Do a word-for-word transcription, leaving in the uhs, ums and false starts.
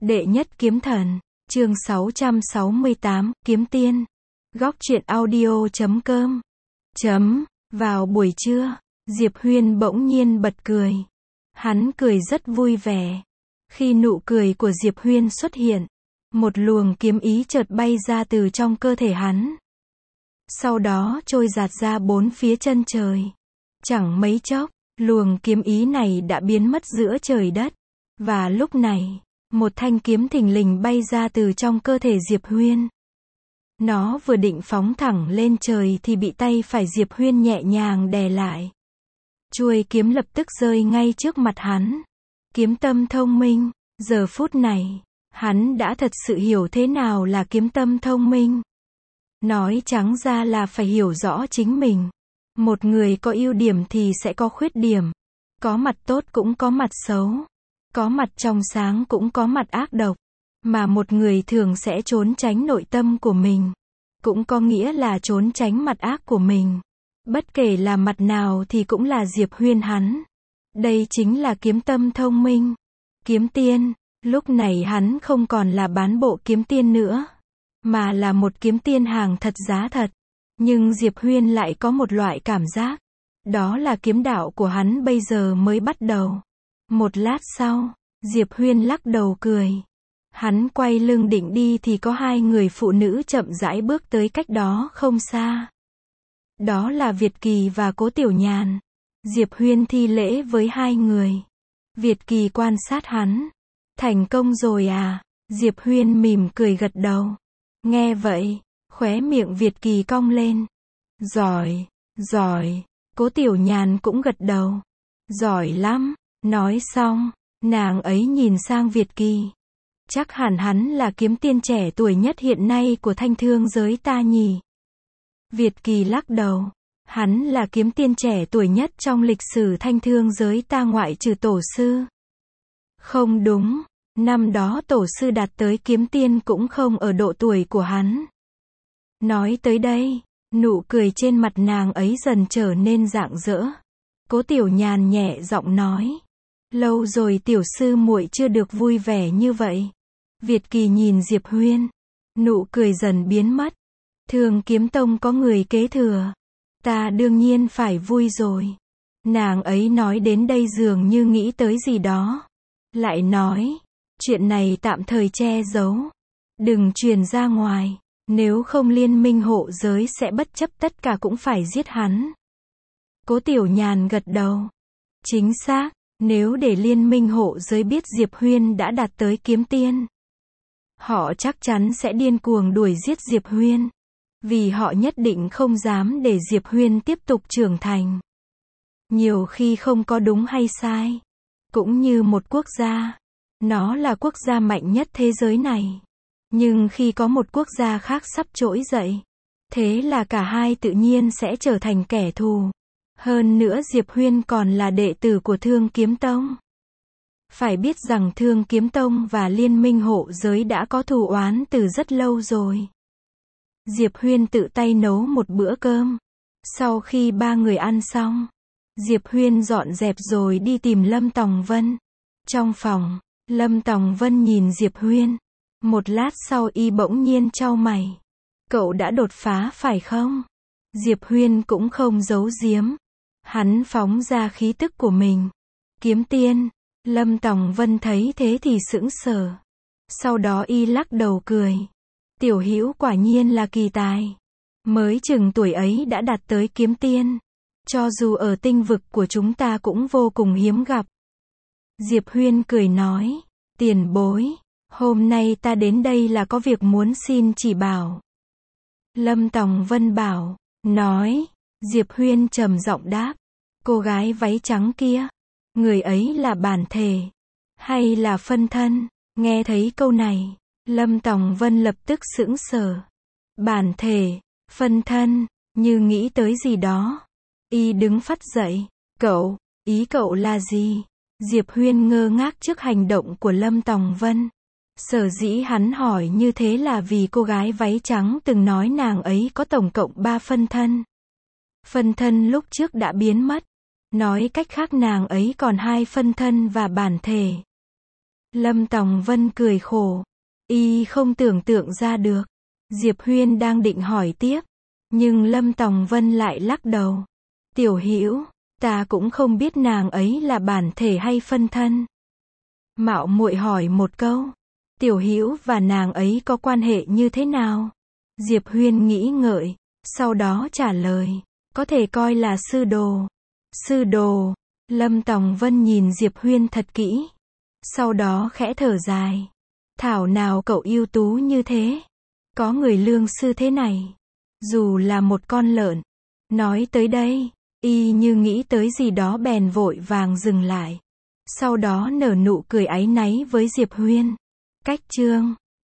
Đệ nhất kiếm thần, chương sáu trăm sáu mươi tám, kiếm tiên. Góc truyện audio chấm com. Chấm, vào buổi trưa, Diệp Huyên bỗng nhiên bật cười. Hắn cười rất vui vẻ. Khi nụ cười của Diệp Huyên xuất hiện, một luồng kiếm ý chợt bay ra từ trong cơ thể hắn. Sau đó trôi dạt ra bốn phía chân trời. Chẳng mấy chốc, luồng kiếm ý này đã biến mất giữa trời đất. Và lúc này, một thanh kiếm thình lình bay ra từ trong cơ thể Diệp Huyên. Nó vừa định phóng thẳng lên trời thì bị tay phải Diệp Huyên nhẹ nhàng đè lại. Chuôi kiếm lập tức rơi ngay trước mặt hắn. Kiếm tâm thông minh. Giờ phút này, hắn đã thật sự hiểu thế nào là kiếm tâm thông minh. Nói trắng ra là phải hiểu rõ chính mình. Một người có ưu điểm thì sẽ có khuyết điểm. Có mặt tốt cũng có mặt xấu. Có mặt trong sáng cũng có mặt ác độc. Mà một người thường sẽ trốn tránh nội tâm của mình. Cũng có nghĩa là trốn tránh mặt ác của mình. Bất kể là mặt nào thì cũng là Diệp Huyên hắn. Đây chính là kiếm tâm thông minh. Kiếm tiên, lúc này hắn không còn là bán bộ kiếm tiên nữa. Mà là một kiếm tiên hàng thật giá thật. Nhưng Diệp Huyên lại có một loại cảm giác. Đó là kiếm đạo của hắn bây giờ mới bắt đầu. Một lát sau, Diệp Huyên lắc đầu cười. Hắn quay lưng định đi thì có hai người phụ nữ chậm rãi bước tới cách đó không xa. Đó là Việt Kỳ và Cố Tiểu Nhàn. Diệp Huyên thi lễ với hai người. Việt Kỳ quan sát hắn. Thành công rồi à? Diệp Huyên mỉm cười gật đầu. Nghe vậy, khóe miệng Việt Kỳ cong lên. Giỏi, giỏi. Cố Tiểu Nhàn cũng gật đầu. Giỏi lắm. Nói xong, nàng ấy nhìn sang Việt Kỳ. Chắc hẳn hắn là kiếm tiên trẻ tuổi nhất hiện nay của thanh thương giới ta nhỉ? Việt Kỳ lắc đầu. Hắn là kiếm tiên trẻ tuổi nhất trong lịch sử thanh thương giới ta ngoại trừ tổ sư. Không đúng, năm đó tổ sư đạt tới kiếm tiên cũng không ở độ tuổi của hắn. Nói tới đây, nụ cười trên mặt nàng ấy dần trở nên rạng rỡ. Cố Tiểu Nhàn nhẹ giọng nói. Lâu rồi tiểu sư muội chưa được vui vẻ như vậy. Việt Kỳ nhìn Diệp Huyên. Nụ cười dần biến mất. Thường kiếm tông có người kế thừa. Ta đương nhiên phải vui rồi. Nàng ấy nói đến đây dường như nghĩ tới gì đó. Lại nói. Chuyện này tạm thời che giấu. Đừng truyền ra ngoài. Nếu không liên minh hộ giới sẽ bất chấp tất cả cũng phải giết hắn. Cố Tiểu Nhàn gật đầu. Chính xác. Nếu để liên minh hộ giới biết Diệp Huyên đã đạt tới kiếm tiên, họ chắc chắn sẽ điên cuồng đuổi giết Diệp Huyên. Vì họ nhất định không dám để Diệp Huyên tiếp tục trưởng thành. Nhiều khi không có đúng hay sai. Cũng như một quốc gia. Nó là quốc gia mạnh nhất thế giới này. Nhưng khi có một quốc gia khác sắp trỗi dậy, thế là cả hai tự nhiên sẽ trở thành kẻ thù. Hơn nữa Diệp Huyên còn là đệ tử của Thương Kiếm Tông. Phải biết rằng Thương Kiếm Tông và Liên minh hộ giới đã có thù oán từ rất lâu rồi. Diệp Huyên tự tay nấu một bữa cơm. Sau khi ba người ăn xong, Diệp Huyên dọn dẹp rồi đi tìm Lâm Tòng Vân. Trong phòng, Lâm Tòng Vân nhìn Diệp Huyên. Một lát sau y bỗng nhiên chau mày. Cậu đã đột phá phải không? Diệp Huyên cũng không giấu giếm. Hắn phóng ra khí tức của mình. Kiếm tiên. Lâm Tòng Vân thấy thế thì sững sờ. Sau đó y lắc đầu cười. Tiểu Hữu quả nhiên là kỳ tài. Mới chừng tuổi ấy đã đạt tới kiếm tiên. Cho dù ở tinh vực của chúng ta cũng vô cùng hiếm gặp. Diệp Huyên cười nói. Tiền bối. Hôm nay ta đến đây là có việc muốn xin chỉ bảo. Lâm Tòng Vân bảo. Nói. Diệp Huyên trầm giọng đáp. Cô gái váy trắng kia. Người ấy là bản thể. Hay là phân thân? Nghe thấy câu này. Lâm Tòng Vân lập tức sững sờ. Bản thể. Phân thân. Như nghĩ tới gì đó. Y đứng phắt dậy. Cậu. Ý cậu là gì? Diệp Huyên ngơ ngác trước hành động của Lâm Tòng Vân. Sở dĩ hắn hỏi như thế là vì cô gái váy trắng từng nói nàng ấy có tổng cộng ba phân thân. Phân thân lúc trước đã biến mất. Nói cách khác nàng ấy còn hai phân thân và bản thể. Lâm Tòng Vân cười khổ. Y không tưởng tượng ra được. Diệp Huyên đang định hỏi tiếp. Nhưng Lâm Tòng Vân lại lắc đầu. Tiểu Hữu, ta cũng không biết nàng ấy là bản thể hay phân thân. Mạo muội hỏi một câu. Tiểu Hữu và nàng ấy có quan hệ như thế nào? Diệp Huyên nghĩ ngợi. Sau đó trả lời. Có thể coi là sư đồ. Sư đồ. Lâm Tòng Vân nhìn Diệp Huyên thật kỹ. Sau đó khẽ thở dài. Thảo nào cậu ưu tú như thế. Có người lương sư thế này. Dù là một con lợn. Nói tới đây, y như nghĩ tới gì đó bèn vội vàng dừng lại. Sau đó nở nụ cười áy náy với Diệp Huyên. Cách chương